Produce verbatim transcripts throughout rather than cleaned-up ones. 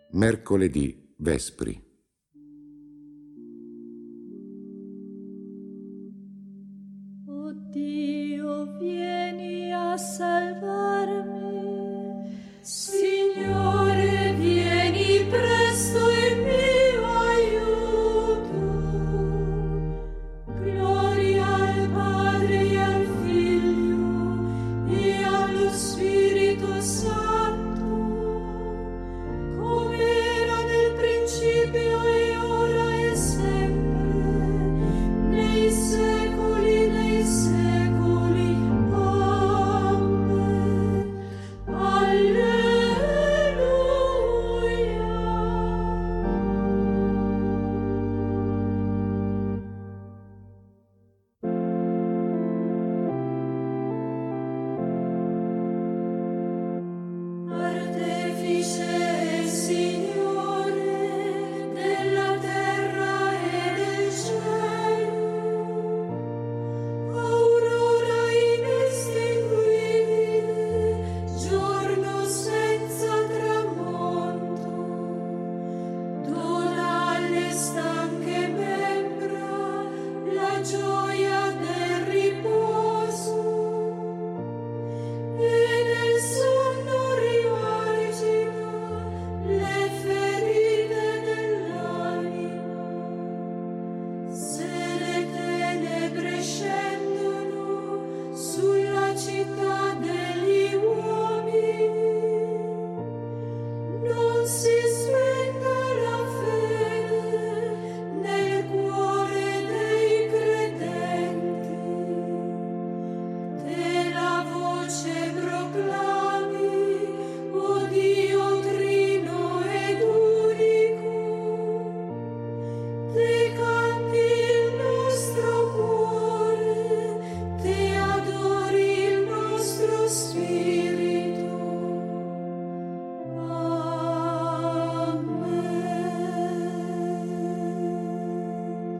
Mercoledì Vespri. O Dio, vieni a salvarmi. Signore, vieni presto in mio aiuto. Gloria al Padre e al Figlio e allo Spirito Santo, come era nel principio e ora e sempre, nei secoli dei secoli. Amen. Artefice e Signore della terra e del cielo, aurora inestinguibile, giorno senza tramonto, dona alle stanche membra la gioia del riposo, e nel sonno rimargina le ferite dell'anima. Se le tenebre scendono sulla città degli uomini, non si spenga la fede nel cuore dei credenti. Te la voce proclami, o Dio trino ed unico. Te canti il nostro cuore, te adori il nostro spirito. Amen.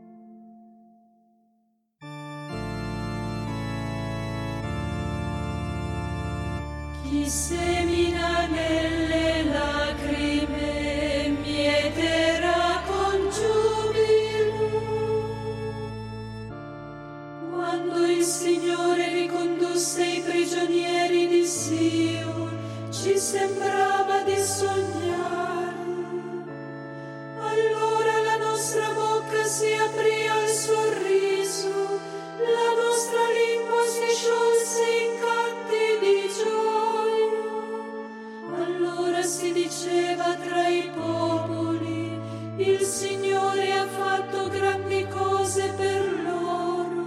Chi semina nelle lacrime mieterà con giubilo. Quando il Signore ricondusse i prigionieri di Sion, ci sembrava di sognare. Allora la nostra bocca si aprì al sorriso, la nostra lingua si sciolse in canti di gioia. Allora si diceva tra i popoli, il Signore ha fatto grandi cose per loro.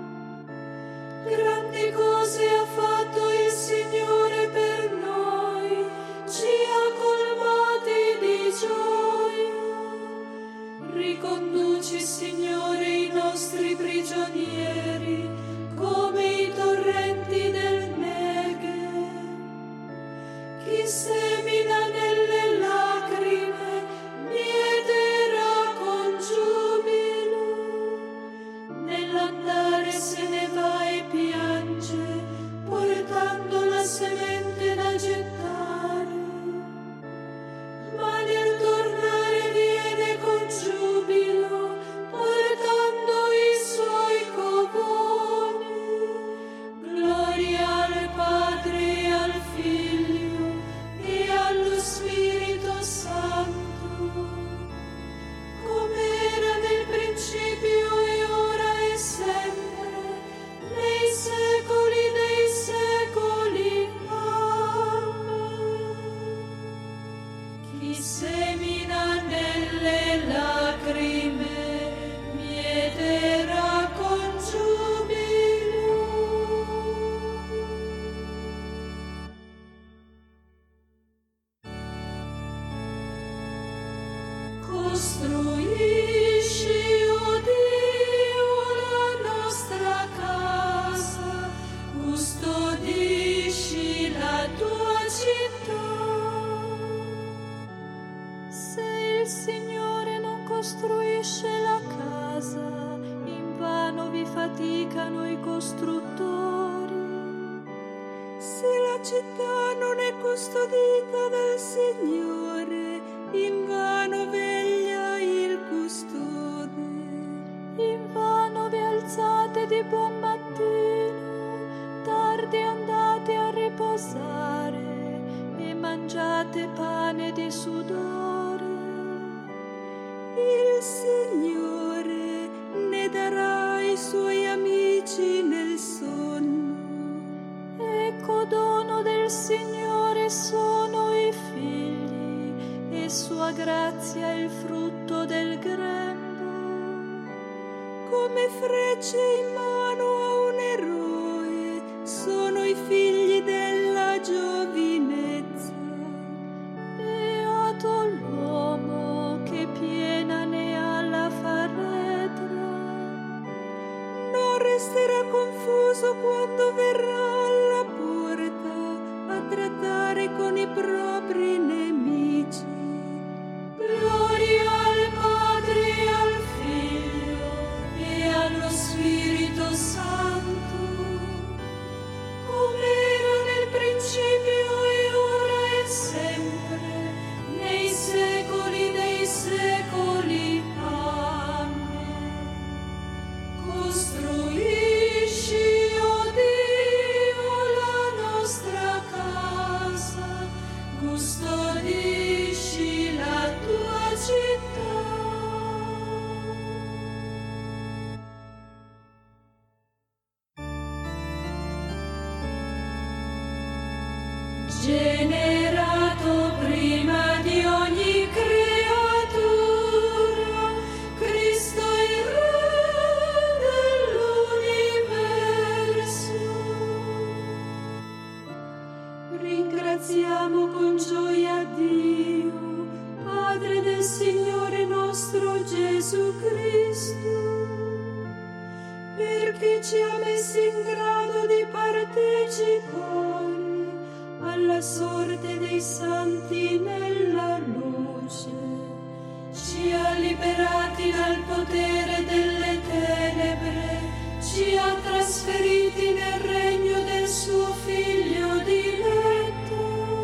Grandi cose ha fatto il Signore per noi, ci ha colmati di gioia. Riconduci, Signore, i nostri prigionieri come i torrenti del Negev. Chi semina nelle lacrime mieterà con giubilo. Nell'andare se ne va e piange, portando la semente da gettare. Ma nel tornare viene con giubilo, portando i suoi covoni. Gloria al Padre e al Figlio e allo Spirito Santo, come era nel principio e ora e sempre, nei secoli dei secoli. Amen. Chi semina nelle lacrime mieterà con giubilo. Costruisci, o Dio, la nostra casa, custodisci la tua città. Se il Signore non costruisce la casa, invano vi faticano i costruttori. Se la città non è custodita dal Signore, e sua grazia il frutto del grembo, come frecce in mano a un eroe sono i figli della giovinezza. Beato l'uomo che piena ne ha la faretra, non resterà confuso quando verrà alla porta a trattare con i propri nemici. Gloria al Padre e al Figlio e allo Spirito Santo, come era nel principio e ora e sempre, nei secoli dei secoli. Amen. Costruisci, o Dio, la nostra casa, custodisci la tua città. Generato prima di ogni creatura, Cristo il Re dell'universo. Ringraziamo con gioia Dio, Padre del Signore nostro Gesù Cristo, perché ci ha messi in grado di partecipare alla sorte dei santi nella luce, ci ha liberati dal potere delle tenebre, ci ha trasferiti nel regno del suo Figlio diletto,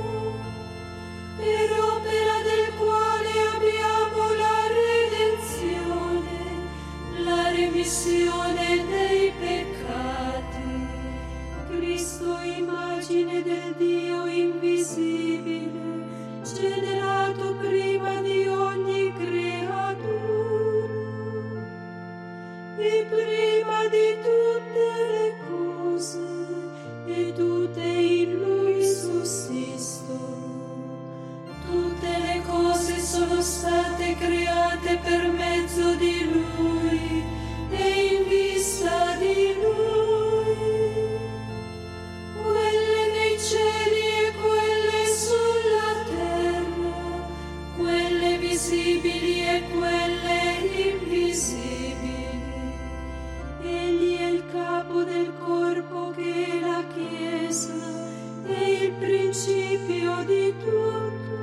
per opera del quale abbiamo la redenzione, la remissione dei peccati. Cristo, immagine del Dio invisibile, generato prima di ogni creatura, e prima di tutte le cose, e tutte in Lui sussistono. Tutte le cose sono state create per mezzo di Lui e in vista di Lui. Quelle nei cieli e quelle sulla terra, quelle visibili e quelle invisibili. Egli è il capo del corpo che è la Chiesa, è il principio di tutto,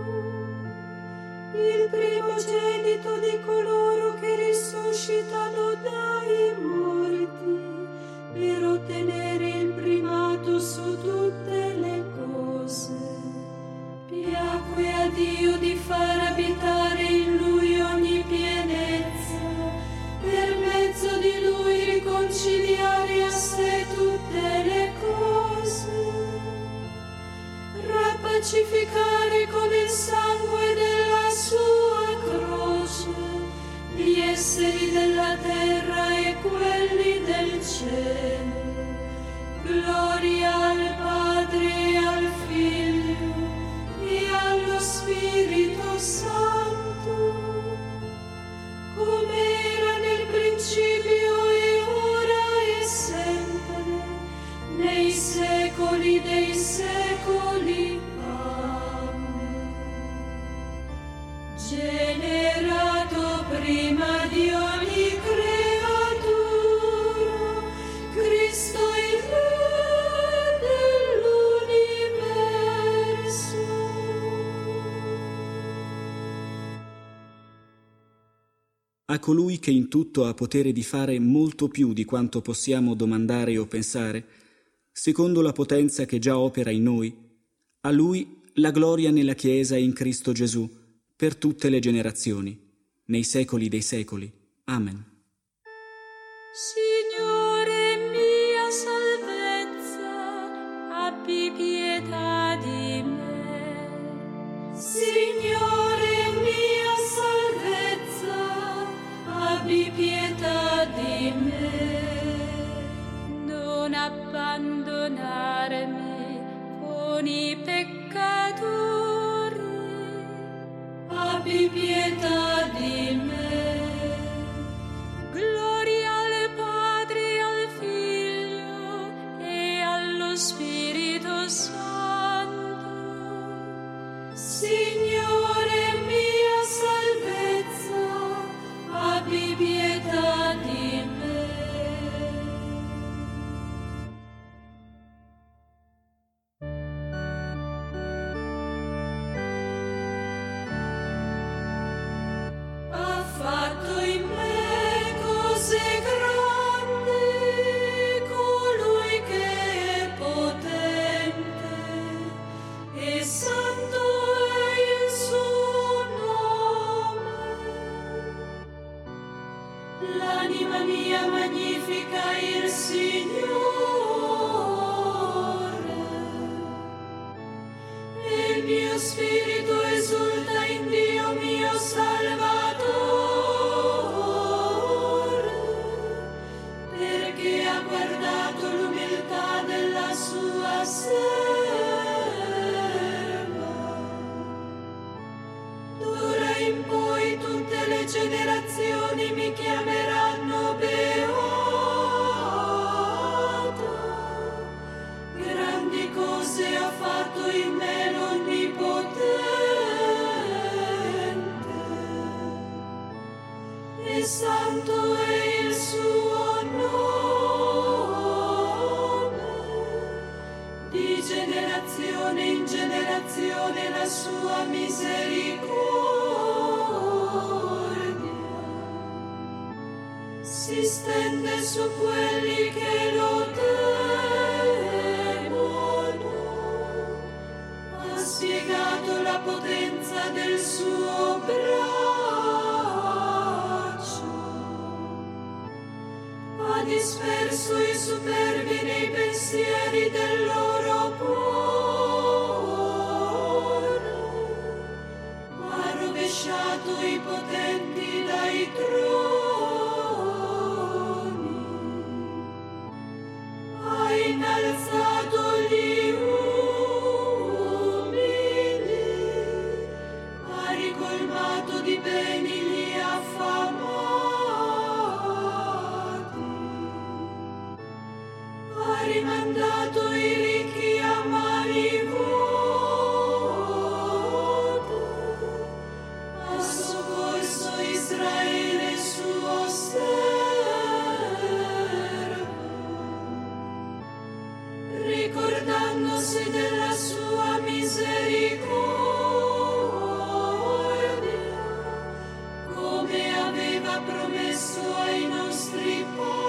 il primogenito di coloro che risuscitano dai morti, per ottenere il primato su tutte le cose. Piacque a Dio di far abitare in Lui ogni pienezza, per mezzo di Lui riconciliare a sé tutte le cose, rapacificare con il sangue della sua croce gli esseri della terra e quelli del cielo. Gloria al Padre e al Figlio e allo Spirito Santo, come era nel principio e ora e sempre, nei secoli dei secoli. Amen. Generato prima di ogni creatura, Cristo il Re dell'universo. A colui che in tutto ha potere di fare molto più di quanto possiamo domandare o pensare, secondo la potenza che già opera in noi, a Lui la gloria nella Chiesa e in Cristo Gesù, per tutte le generazioni, nei secoli dei secoli. Amen. Signore mia salvezza, abbi pietà di me. Signore mia salvezza, abbi pietà di me. Non abbandonarmi con i peccatori, abbi pietà di me. Gloria al Padre, al Figlio e allo Spirito Santo. Signore mia salvezza, abbi pietà di me. Ha fatto in me cose grandi colui che è potente, e santo è il suo nome. L'anima mia magnifica il Signore, e il mio spirito esulta in Dio mio Salvatore, perché ha guardato l'umiltà della sua serva. D'ora in poi tutte le generazioni mi chiameranno beata. Grandi cose ha fatto in me l'Onnipotente, e santo è il suo nome. Di generazione in generazione la sua misericordia si stende su quelli che lo temono. Ha spiegato la potenza del suo braccio, ha disperso i superbi nei pensieri del loro cuore, ha rovesciato i potenti dai troni, ha innalzato gli umili, ha ricolmato di beni gli affamati, ha rimandato i ricchi a mani vuote, ha soccorso Israele suo servo, ricordandosi della sua misericordia, come aveva promesso ai nostri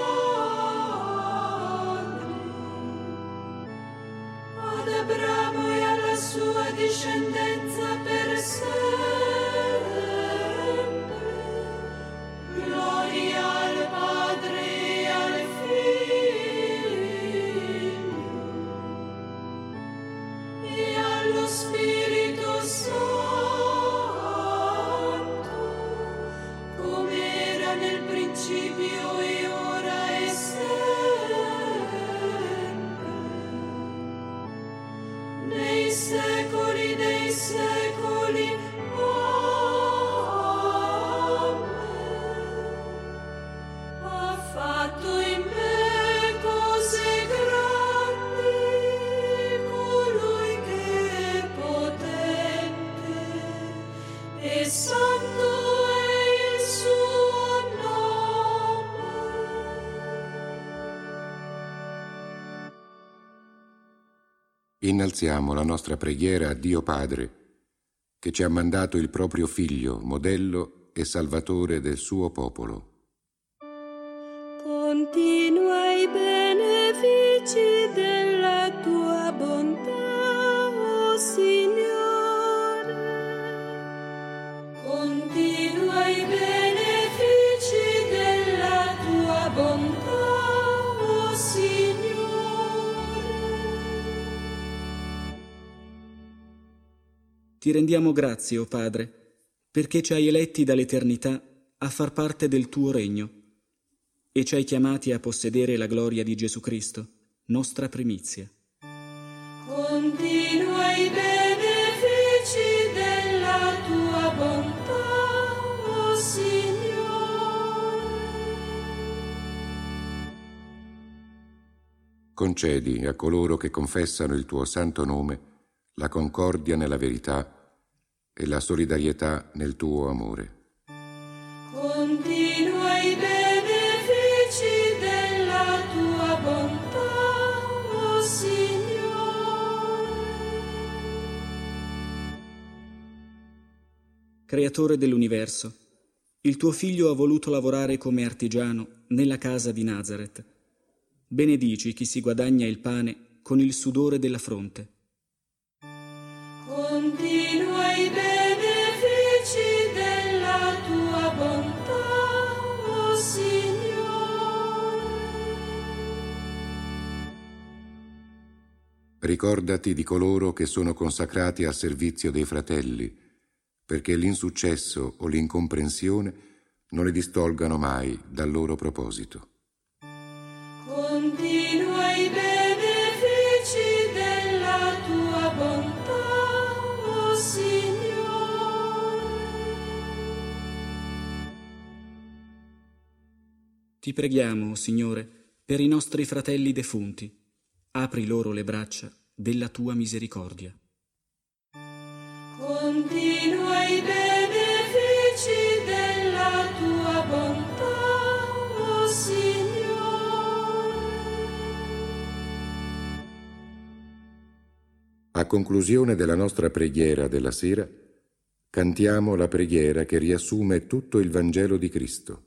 padri, ad Abramo e alla sua discendenza per sempre. Gloria al Padre e al Figlio e allo Spirito Santo, come era nel principio e ora e sempre, nei secoli dei secoli. Amen. Ha fatto in me cose grandi colui che è potente, e santo è il suo nome. Innalziamo la nostra preghiera a Dio Padre, che ci ha mandato il proprio Figlio, modello e salvatore del suo popolo. Continua i benefici della tua bontà, o Signore. Continua i benefici della tua bontà, o Signore. Ti rendiamo grazie, o Padre, perché ci hai eletti dall'eternità a far parte del tuo regno e ci hai chiamati a possedere la gloria di Gesù Cristo, nostra primizia. Continua i benefici della tua bontà, concedi a coloro che confessano il tuo santo nome la concordia nella verità e la solidarietà nel tuo amore. Continua i benefici della tua bontà, o Signore. Creatore dell'universo, il tuo figlio ha voluto lavorare come artigiano nella casa di Nazaret. Benedici chi si guadagna il pane con il sudore della fronte. Continua i benefici della tua bontà, o Signore. Ricordati di coloro che sono consacrati al servizio dei fratelli, perché l'insuccesso o l'incomprensione non li distolgano mai dal loro proposito. Continua i benefici della tua bontà, o Signore. Ti preghiamo, o Signore, per i nostri fratelli defunti. Apri loro le braccia della tua misericordia. Continua i benefici della tua bontà, o Signore. A conclusione della nostra preghiera della sera, cantiamo la preghiera che riassume tutto il Vangelo di Cristo.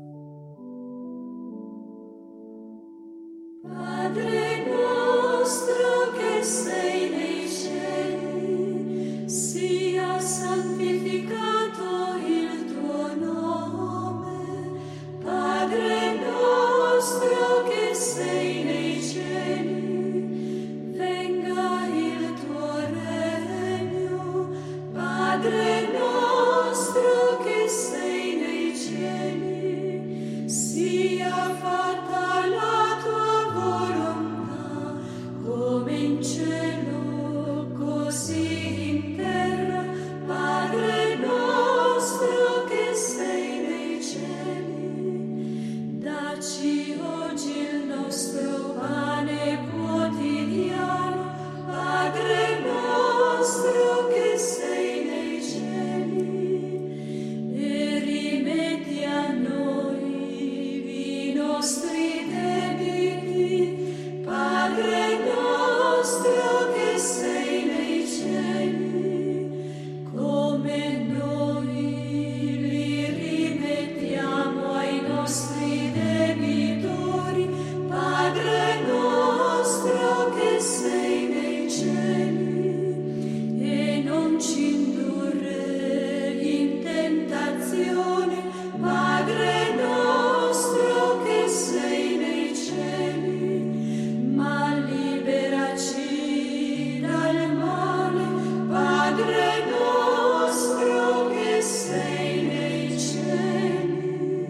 Padre nostro che sei nei cieli, sia santificato il tuo nome. Padre nostro che sei nei cieli, venga il tuo regno. Padre nostro che sei nei cieli, sia fatta la tua volontà, come in cielo, così in terra. Padre nostro che sei nei cieli, dacci oggi il nostro pane quotidiano. Padre nostro che sei nei cieli, e rimetti a noi i nostri debiti. Padre nostro che sei nei cieli, come noi li rimettiamo ai nostri debitori. Padre nostro che sei nei cieli, e non ci indurre in tentazione. Padre nostro che sei nei cieli, ma liberaci dal male. Padre nostro che sei nei cieli.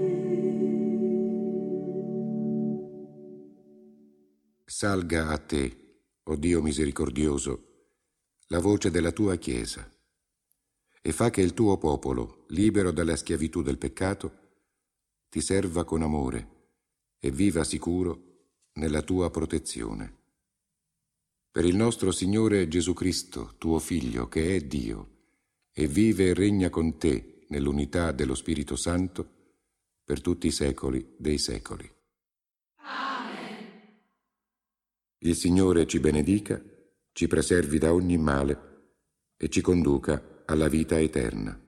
Salga a te, o Dio misericordioso, la voce della tua Chiesa, e fa che il tuo popolo, libero dalla schiavitù del peccato, ti serva con amore e viva sicuro nella tua protezione. Per il nostro Signore Gesù Cristo, tuo Figlio, che è Dio, e vive e regna con te nell'unità dello Spirito Santo, per tutti i secoli dei secoli. Amen. Il Signore ci benedica, ci preservi da ogni male e ci conduca alla vita eterna.